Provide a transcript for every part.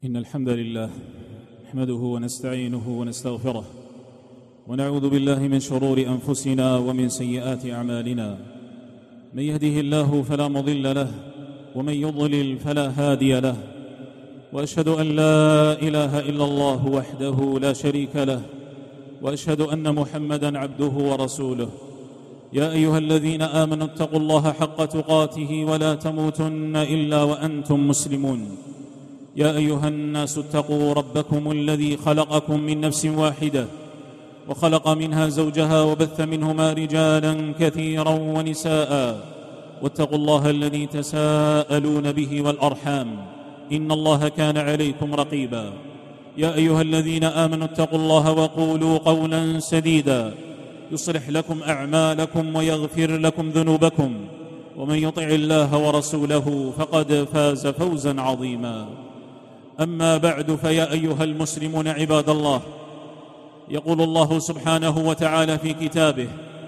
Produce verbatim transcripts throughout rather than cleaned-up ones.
إن الحمد لله نحمده ونستعينه ونستغفره ونعوذ بالله من شرور أنفسنا ومن سيئات أعمالنا. من يهده الله فلا مضل له ومن يضلل فلا هادي له، وأشهد أن لا إله إلا الله وحده لا شريك له، وأشهد أن محمدًا عبده ورسوله. يا أيها الذين آمنوا اتقوا الله حق تقاته ولا تموتن إلا وأنتم مسلمون. يا أيها الناس اتقوا ربكم الذي خلقكم من نفس واحدة وخلق منها زوجها وبث منهما رجالا كثيرا ونساء، واتقوا الله الذي تساءلون به والأرحام إن الله كان عليكم رقيبا. يا أيها الذين آمنوا اتقوا الله وقولوا قولا سديدا يصلح لكم أعمالكم ويغفر لكم ذنوبكم، ومن يطع الله ورسوله فقد فاز فوزا عظيما. أما بعد، فيا أيها المسلمون عباد الله، يقول الله سبحانه وتعالى في كتابه: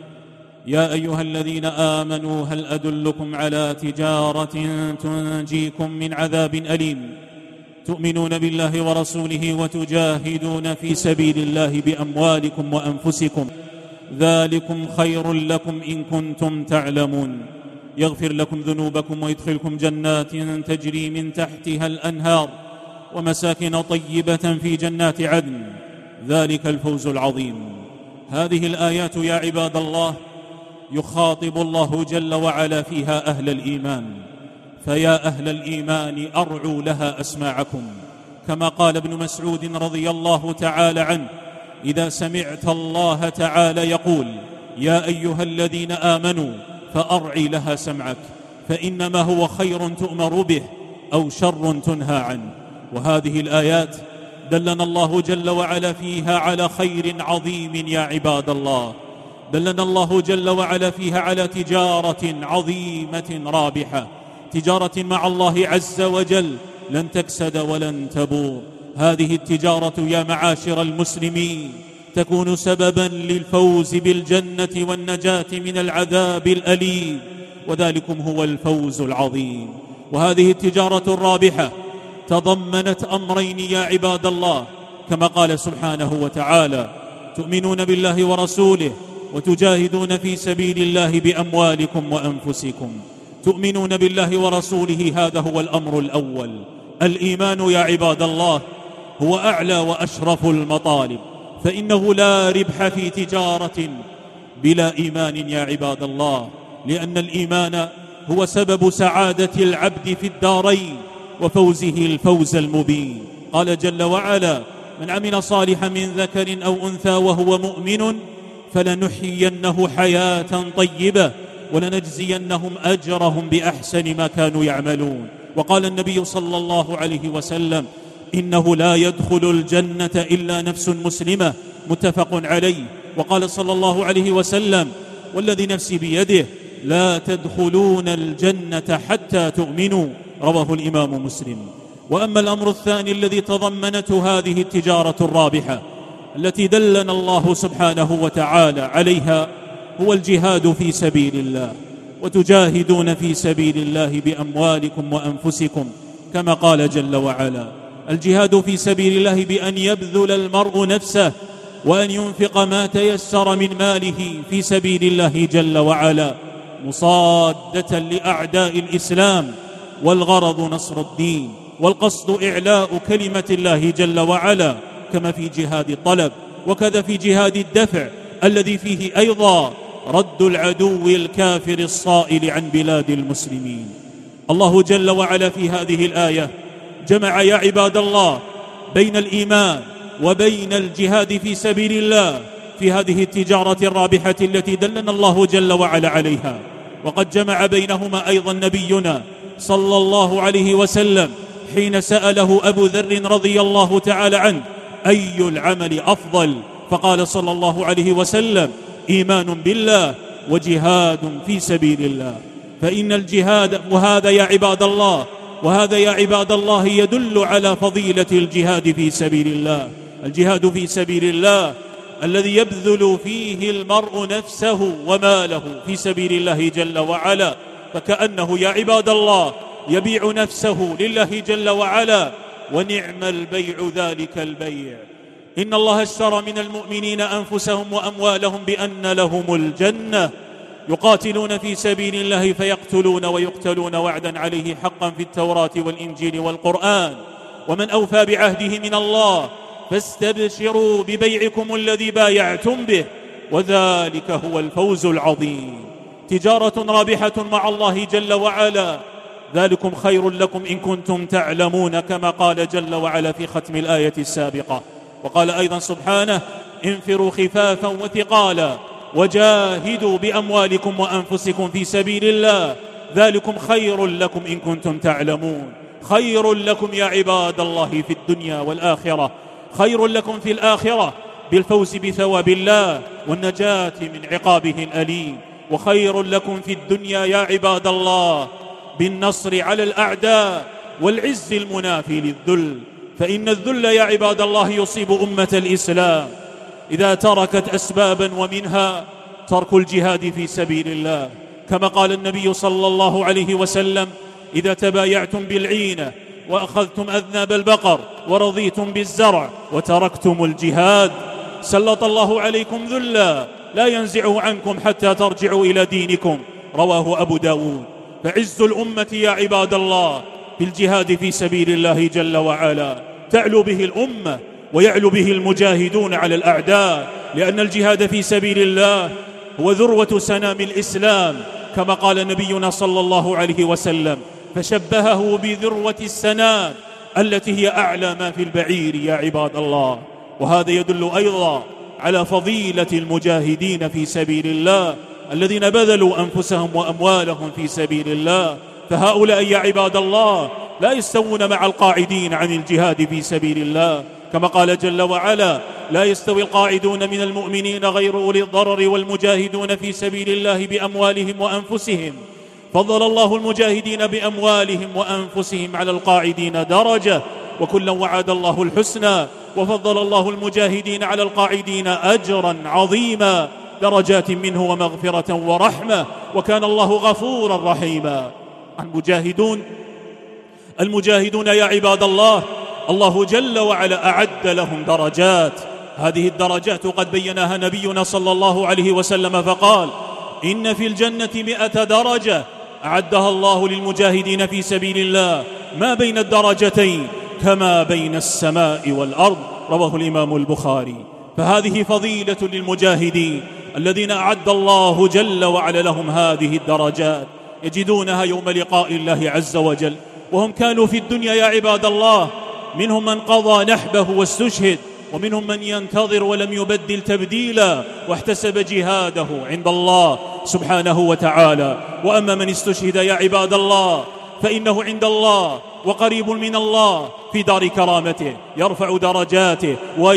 يا أيها الذين آمنوا هل أدلكم على تجارة تنجيكم من عذاب أليم تؤمنون بالله ورسوله وتجاهدون في سبيل الله بأموالكم وأنفسكم ذلكم خير لكم إن كنتم تعلمون. يغفر لكم ذنوبكم ويدخلكم جنات تجري من تحتها الأنهار ومساكن طيبة في جنات عدن، ذلك الفوز العظيم. هذه الآيات يا عباد الله يخاطب الله جل وعلا فيها أهل الإيمان، فيا أهل الإيمان أرعوا لها أسماعكم، كما قال ابن مسعود رضي الله تعالى عنه: إذا سمعت الله تعالى يقول يا أيها الذين آمنوا فأرعي لها سمعك، فإنما هو خير تؤمر به أو شر تنهى عنه. وهذه الآيات دلنا الله جل وعلا فيها على خير عظيم يا عباد الله، دلنا الله جل وعلا فيها على تجارة عظيمة رابحة، تجارة مع الله عز وجل لن تكسد ولن تبور. هذه التجارة يا معاشر المسلمين تكون سببا للفوز بالجنة والنجاة من العذاب الأليم، وذلكم هو الفوز العظيم. وهذه التجارة الرابحة تضمنت أمرين يا عباد الله، كما قال سبحانه وتعالى: تؤمنون بالله ورسوله وتجاهدون في سبيل الله بأموالكم وأنفسكم. تؤمنون بالله ورسوله، هذا هو الأمر الأول. الإيمان يا عباد الله هو أعلى وأشرف المطالب، فإنه لا ربح في تجارة بلا إيمان يا عباد الله، لأن الإيمان هو سبب سعادة العبد في الدارين وفوزه الفوز المبين. قال جل وعلا: من عمل صالحا من ذكر أو أنثى وهو مؤمن فلنحيينه حياة طيبة ولنجزينهم أجرهم بأحسن ما كانوا يعملون. وقال النبي صلى الله عليه وسلم: إنه لا يدخل الجنة إلا نفس مسلمة، متفق عليه. وقال صلى الله عليه وسلم: والذي نفسي بيده لا تدخلون الجنة حتى تؤمنوا، رواه الإمام مسلم. وأما الأمر الثاني الذي تضمنته هذه التجارة الرابحة التي دلنا الله سبحانه وتعالى عليها هو الجهاد في سبيل الله، وتجاهدون في سبيل الله بأموالكم وأنفسكم، كما قال جل وعلا: الجهاد في سبيل الله بأن يبذل المرء نفسه وأن ينفق ما تيسر من ماله في سبيل الله جل وعلا، مصادة لأعداء الإسلام، والغرض نصر الدين، والقصد إعلاء كلمة الله جل وعلا، كما في جهاد الطلب، وكذا في جهاد الدفع الذي فيه أيضا رد العدو الكافر الصائل عن بلاد المسلمين. الله جل وعلا في هذه الآية جمع يا عباد الله بين الإيمان وبين الجهاد في سبيل الله في هذه التجارة الرابحة التي دلنا الله جل وعلا عليها. وقد جمع بينهما أيضا نبينا صلى الله عليه وسلم حين سأله أبو ذر رضي الله تعالى عنه: أي العمل أفضل؟ فقال صلى الله عليه وسلم: إيمان بالله وجهاد في سبيل الله. فإن الجهاد، وهذا يا عباد الله وهذا يا عباد الله يدل على فضيلة الجهاد في سبيل الله. الجهاد في سبيل الله الذي يبذل فيه المرء نفسه وماله في سبيل الله جل وعلا، فكأنه يا عباد الله يبيع نفسه لله جل وعلا ونعم البيع ذلك البيع. إن الله اشترى من المؤمنين أنفسهم وأموالهم بأن لهم الجنة يقاتلون في سبيل الله فيقتلون ويقتلون وعدا عليه حقا في التوراة والإنجيل والقرآن، ومن أوفى بعهده من الله، فاستبشروا ببيعكم الذي بايعتم به، وذلك هو الفوز العظيم. تجارة رابحة مع الله جل وعلا، ذلكم خير لكم إن كنتم تعلمون، كما قال جل وعلا في ختم الآية السابقة. وقال أيضا سبحانه: انفروا خفافا وثقالا وجاهدوا بأموالكم وأنفسكم في سبيل الله، ذلكم خير لكم إن كنتم تعلمون. خير لكم يا عباد الله في الدنيا والآخرة، خير لكم في الآخرة بالفوز بثواب الله والنجاة من عقابه الأليم، وخير لكم في الدنيا يا عباد الله بالنصر على الأعداء والعز المنافي للذل. فإن الذل يا عباد الله يصيب أمة الإسلام إذا تركت أسبابا، ومنها ترك الجهاد في سبيل الله، كما قال النبي صلى الله عليه وسلم: إذا تبايعتم بالعينة وأخذتم أذناب البقر ورضيتم بالزرع وتركتم الجهاد سلط الله عليكم ذلا لا ينزعه عنكم حتى ترجعوا إلى دينكم. رواه أبو داود. فعز الأمة يا عباد الله بالجهاد في سبيل الله جل وعلا، تعلو به الأمة ويعلو به المجاهدون على الأعداء، لأن الجهاد في سبيل الله هو ذروة سنام الإسلام، كما قال نبينا صلى الله عليه وسلم، فشبهه بذروة السنام التي هي أعلى ما في البعير يا عباد الله. وهذا يدل أيضا على فضيلة المجاهدين في سبيل الله الذين بذلوا أنفسهم وأموالهم في سبيل الله. فهؤلاء يا عباد الله لا يستوون مع القاعدين عن الجهاد في سبيل الله، كما قال جل وعلا: لا يستوي القاعدون من المؤمنين غير أولي الضرر والمجاهدون في سبيل الله بأموالهم وأنفسهم. فضل الله المجاهدين بأموالهم وأنفسهم على القاعدين درجة، وكلا وعد الله الحسنى، وفضل الله المجاهدين على القاعدين أجرا عظيما، درجات منه ومغفرة ورحمة، وكان الله غفورا رحيما. المجاهدون المجاهدون يا عباد الله الله جل وعلا أعد لهم درجات، هذه الدرجات قد بيناها نبينا صلى الله عليه وسلم فقال: إن في الجنة مئة درجة أعدها الله للمجاهدين في سبيل الله، ما بين الدرجتين كما بين السماء والأرض. رواه الإمام البخاري. فهذه فضيلة للمجاهدين الذين أعد الله جل وعلا لهم هذه الدرجات، يجدونها يوم لقاء الله عز وجل. وهم كانوا في الدنيا يا عباد الله منهم من قضى نحبه واستشهد، ومنهم من ينتظر ولم يبدل تبديلا واحتسب جهاده عند الله سبحانه وتعالى. وأما من استشهد يا عباد الله فإنه عند الله وقريب من الله في دار كرامته، يرفع درجاته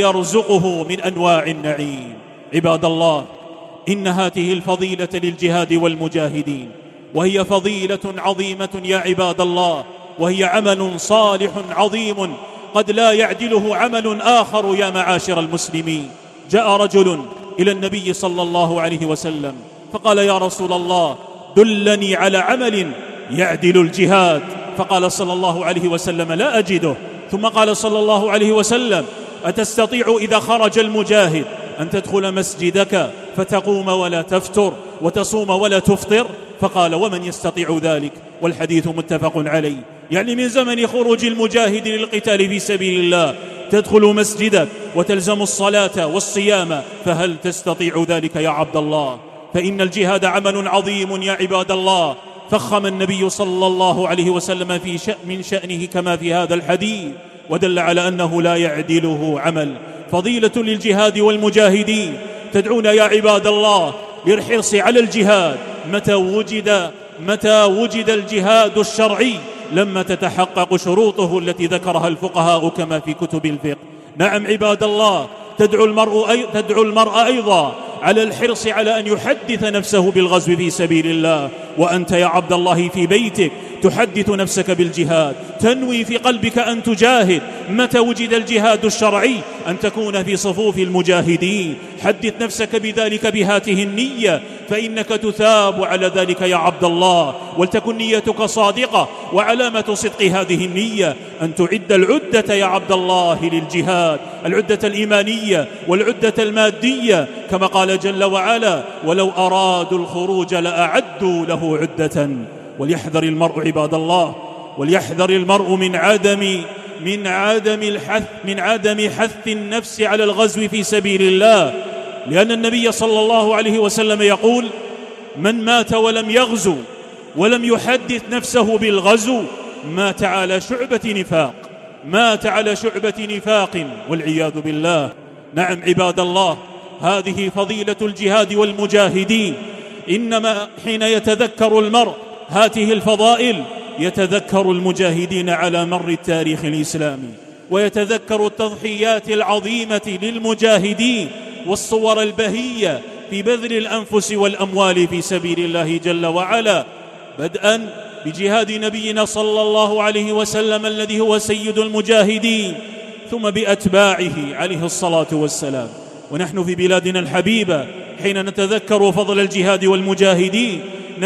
ويرزقه من أنواع النعيم. عباد الله، إن هذه الفضيلة للجهاد والمجاهدين، وهي فضيلة عظيمة يا عباد الله، وهي عمل صالح عظيم قد لا يعدله عمل آخر يا معاشر المسلمين. جاء رجل إلى النبي صلى الله عليه وسلم فقال: يا رسول الله، دلني على عمل يعدل الجهاد. فقال صلى الله عليه وسلم: لا أجده. ثم قال صلى الله عليه وسلم: أتستطيع إذا خرج المجاهد أن تدخل مسجدك فتقوم ولا تفتر وتصوم ولا تفطر؟ فقال: ومن يستطيع ذلك؟ والحديث متفق عليه. يعني من زمن خروج المجاهد للقتال في سبيل الله تدخل مسجدك وتلزم الصلاة والصيام، فهل تستطيع ذلك يا عبد الله؟ فإن الجهاد عمل عظيم يا عباد الله، فخم النبي صلى الله عليه وسلم في شأن من شأنه كما في هذا الحديث، ودل على أنه لا يعدله عمل. فضيلة للجهاد والمجاهدين تدعونا يا عباد الله للحرص على الجهاد متى وجد متى وجد الجهاد الشرعي، لما تتحقق شروطه التي ذكرها الفقهاء كما في كتب الفقه. نعم عباد الله، تدعو المرء أي... تدعو المرء أيضا على الحرص على أن يحدث نفسه بالغزو في سبيل الله. وأنت يا عبد الله في بيتك تحدث نفسك بالجهاد، تنوي في قلبك أن تجاهد متى وجد الجهاد الشرعي أن تكون في صفوف المجاهدين. حدث نفسك بذلك بهاته النية، فإنك تثاب على ذلك يا عبد الله. ولتكن نيتك صادقة، وعلامة صدق هذه النية أن تعد العدة يا عبد الله للجهاد، العدة الإيمانية والعدة المادية، كما قال جل وعلا: ولو أرادوا الخروج لأعدوا له عدة. وليحذر المرء عباد الله، وليحذر المرء من عدم من عدم الحث من عدم حث النفس على الغزو في سبيل الله، لأن النبي صلى الله عليه وسلم يقول: من مات ولم يغزو ولم يحدث نفسه بالغزو مات على شعبة نفاق، مات على شعبة نفاق والعياذ بالله. نعم عباد الله، هذه فضيلة الجهاد والمجاهدين. إنما حين يتذكر المرء هذه الفضائل يتذكر المجاهدين على مر التاريخ الإسلامي، ويتذكر التضحيات العظيمة للمجاهدين والصور البهية في بذل الأنفس والأموال في سبيل الله جل وعلا، بدءا بجهاد نبينا صلى الله عليه وسلم الذي هو سيد المجاهدين، ثم بأتباعه عليه الصلاة والسلام. ونحن في بلادنا الحبيبة حين نتذكر فضل الجهاد والمجاهدين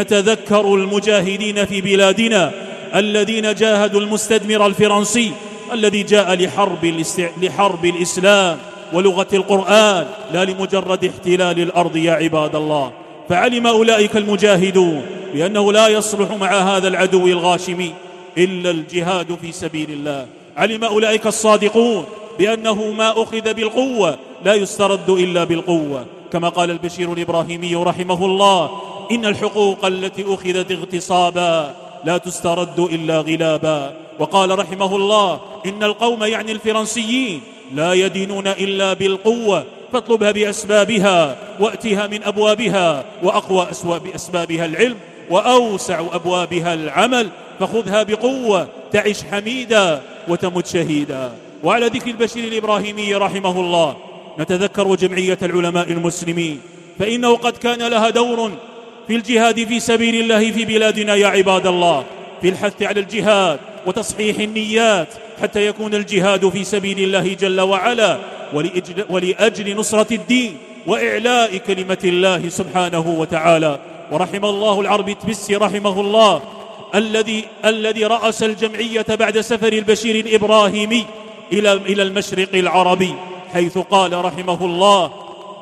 نتذكر المجاهدين في بلادنا الذين جاهدوا المستدمر الفرنسي الذي جاء لحرب, الاست... لحرب الإسلام ولغة القرآن، لا لمجرد احتلال الأرض يا عباد الله. فعلم أولئك المجاهدون بأنه لا يصلح مع هذا العدو الغاشم إلا الجهاد في سبيل الله. علم أولئك الصادقون بأنه ما أخذ بالقوة لا يسترد إلا بالقوة، كما قال البشير الإبراهيمي رحمه الله: إن الحقوق التي أخذت اغتصابا لا تسترد إلا غلابا. وقال رحمه الله: إن القوم يعني الفرنسيين لا يدينون إلا بالقوة، فاطلبها بأسبابها وأتها من أبوابها، وأقوى أسبابها العلم وأوسع أبوابها العمل، فخذها بقوة تعش حميدا وتمت شهيدا. وعلى ذكر البشير الإبراهيمي رحمه الله نتذكر جمعية العلماء المسلمين، فإنه قد كان لها دور في الجهاد في سبيل الله في بلادنا يا عباد الله، في الحث على الجهاد وتصحيح النيات حتى يكون الجهاد في سبيل الله جل وعلا، ولأجل, ولأجل نصرة الدين وإعلاء كلمة الله سبحانه وتعالى. ورحم الله العربي تبسي رحمه الله الذي الذي رأس الجمعية بعد سفر البشير الإبراهيمي إلى إلى المشرق العربي، حيث قال رحمه الله: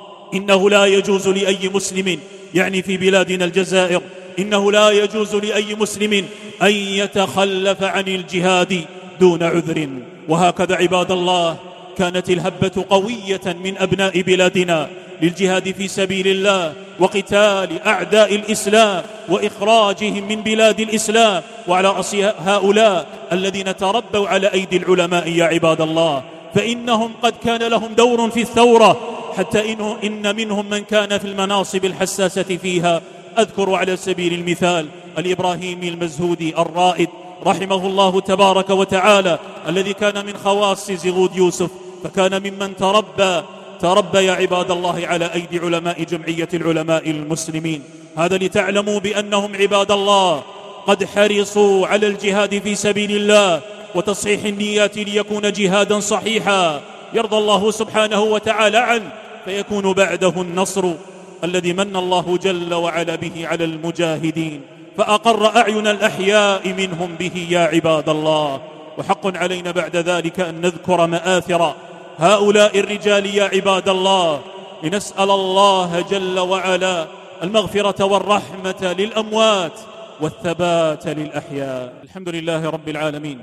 إنه لا يجوز لأي مسلم، يعني في بلادنا الجزائر، إنه لا يجوز لأي مسلم أن يتخلف عن الجهاد دون عذر. وهكذا عباد الله كانت الهبة قوية من أبناء بلادنا للجهاد في سبيل الله وقتال أعداء الإسلام وإخراجهم من بلاد الإسلام، وعلى رأس هؤلاء الذين تربوا على أيدي العلماء يا عباد الله، فإنهم قد كان لهم دور في الثورة، حتى إنه إن منهم من كان في المناصب الحساسة فيها. أذكر على سبيل المثال الإبراهيمي المزهودي الرائد رحمه الله تبارك وتعالى، الذي كان من خواص زغود يوسف، فكان ممن تربى تربى يا عباد الله على أيدي علماء جمعية العلماء المسلمين. هذا لتعلموا بأنهم عباد الله قد حرصوا على الجهاد في سبيل الله وتصحيح النيات ليكون جهادا صحيحا يرضى الله سبحانه وتعالى عنه، فيكون بعده النصر الذي من الله جل وعلا به على المجاهدين، فأقر أعين الأحياء منهم به يا عباد الله. وحق علينا بعد ذلك أن نذكر مآثر هؤلاء الرجال يا عباد الله، لنسأل الله جل وعلا المغفرة والرحمة للأموات والثبات للأحياء. الحمد لله رب العالمين،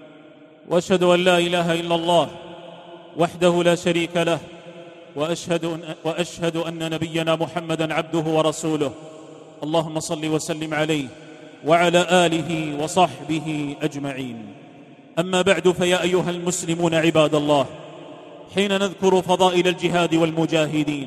وأشهد أن لا إله إلا الله وحده لا شريك له، وأشهد أن, وأشهد أن نبينا محمدا عبده ورسوله. اللهم صل وسلم عليه وعلى آله وصحبه أجمعين. أما بعد، فيا أيها المسلمون عباد الله، حين نذكر فضائل الجهاد والمجاهدين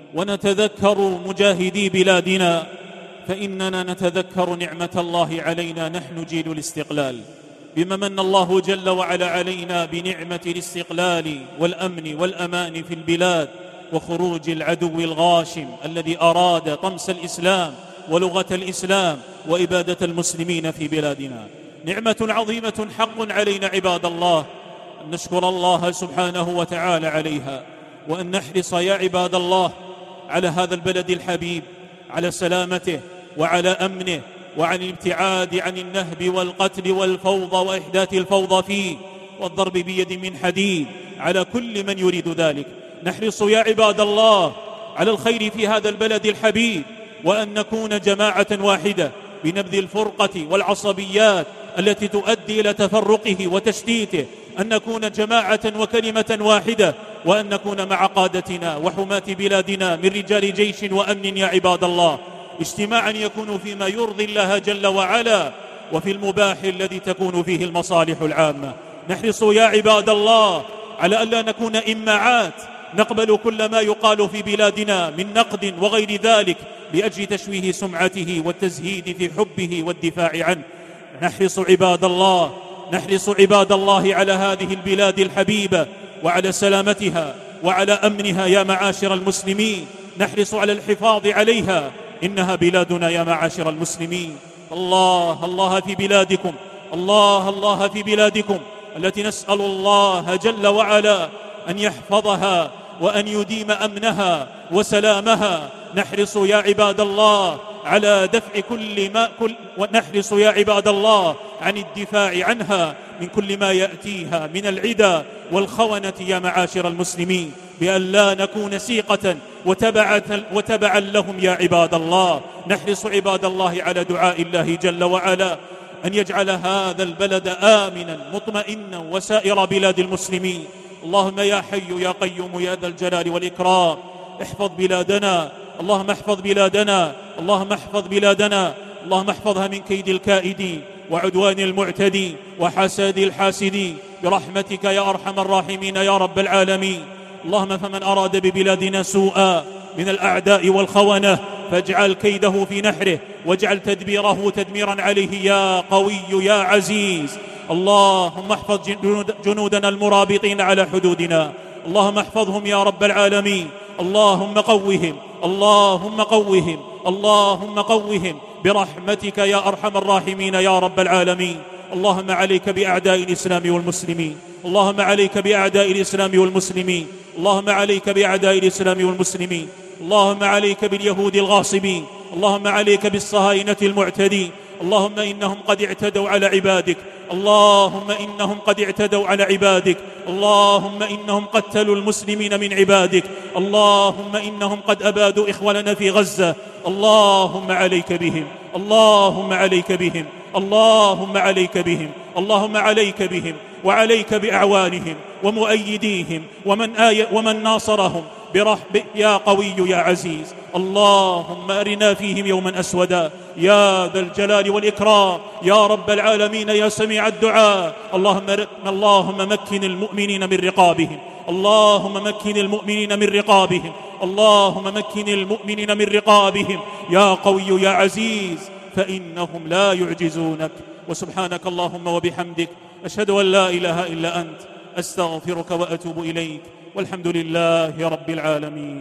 ونتذكر مجاهدي بلادنا، فإننا نتذكر نعمة الله علينا نحن جيل الاستقلال، بما من الله جل وعلا علينا بنعمة الاستقلال والأمن والأمان في البلاد، وخروج العدو الغاشم الذي أراد طمس الإسلام ولغة الإسلام وإبادة المسلمين في بلادنا. نعمة عظيمة حق علينا عباد الله أن نشكر الله سبحانه وتعالى عليها، وأن نحرص يا عباد الله على هذا البلد الحبيب، على سلامته وعلى أمنه، وعن الابتعاد عن النهب والقتل والفوضى وإحداث الفوضى فيه والضرب بيد من حديد على كل من يريد ذلك. نحرص يا عباد الله على الخير في هذا البلد الحبيب، وأن نكون جماعة واحدة بنبذ الفرقة والعصبيات التي تؤدي إلى تفرقه وتشتيته، أن نكون جماعة وكلمة واحدة، وأن نكون مع قادتنا وحماة بلادنا من رجال جيش وأمن يا عباد الله، اجتماعا يكون فيما يرضي الله جل وعلا، وفي المباح الذي تكون فيه المصالح العامة. نحرص يا عباد الله على ألا نكون إماعات نقبل كل ما يقال في بلادنا من نقد وغير ذلك لأجل تشويه سمعته والتزهيد في حبه والدفاع عنه. نحرص عباد الله نحرص عباد الله على هذه البلاد الحبيبة وعلى سلامتها وعلى أمنها يا معاشر المسلمين. نحرص على الحفاظ عليها، إنها بلادنا يا معاشر المسلمين. الله الله في بلادكم، الله الله في بلادكم التي نسأل الله جل وعلا أن يحفظها وأن يديم أمنها وسلامها. نحرص يا عباد الله على دفع كل ما كل ونحرص يا عباد الله عن الدفاع عنها من كل ما يأتيها من العدا والخونة يا معاشر المسلمين، بأن لا نكون سيقة وتبعا لهم يا عباد الله. نحرص عباد الله على دعاء الله جل وعلا أن يجعل هذا البلد آمنا مطمئنا وسائر بلاد المسلمين. اللهم يا حي يا قيوم يا ذا الجلال والإكرام احفظ بلادنا، اللهم احفظ بلادنا، اللهم احفظ بلادنا، اللهم احفظها من كيد الكائدين وعدوان المعتدين وحسد الحاسدين برحمتك يا أرحم الراحمين يا رب العالمين. اللهم فمن أراد ببلادنا سوءا من الأعداء والخونة فاجعل كيده في نحره، واجعل تدبيره تدميرا عليه يا قوي يا عزيز. اللهم احفظ جنودنا المرابطين على حدودنا، اللهم احفظهم يا رب العالمين. اللهم قوهم اللهم قوهم اللهم قوهم برحمتك يا أرحم الراحمين يا رب العالمين. اللهم عليك بأعداء الإسلام والمسلمين، اللهم عليك بأعداء الإسلام والمسلمين، اللهم عليك بأعداء الإسلام والمسلمين، اللهم عليك باليهود الغاصبين، اللهم عليك بالصهاينة المعتدين. اللهم إنهم قد اعتدوا على عبادك، اللهم إنهم قد اعتدوا على عبادك، اللهم إنهم قتلوا المسلمين من عبادك، اللهم إنهم قد أبادوا إخواننا في غزة. اللهم عليك بهم، اللهم عليك بهم، اللهم عليك بهم، اللهم عليك بهم وعليك بأعوانهم ومؤيديهم ومن, آي ومن ناصرهم برحب يا قوي يا عزيز. اللهم أرنا فيهم يوما أسودا يا ذا الجلال والإكرام يا رب العالمين يا سميع الدعاء. اللهم, اللهم مكن المؤمنين من رقابهم، اللهم مكن المؤمنين من رقابهم، اللهم مكن المؤمنين من رقابهم يا قوي يا عزيز، فإنهم لا يعجزونك. وسبحانك اللهم وبحمدك أشهد أن لا إله إلا أنت أستغفرك وأتوب إليك، والحمد لله رب العالمين.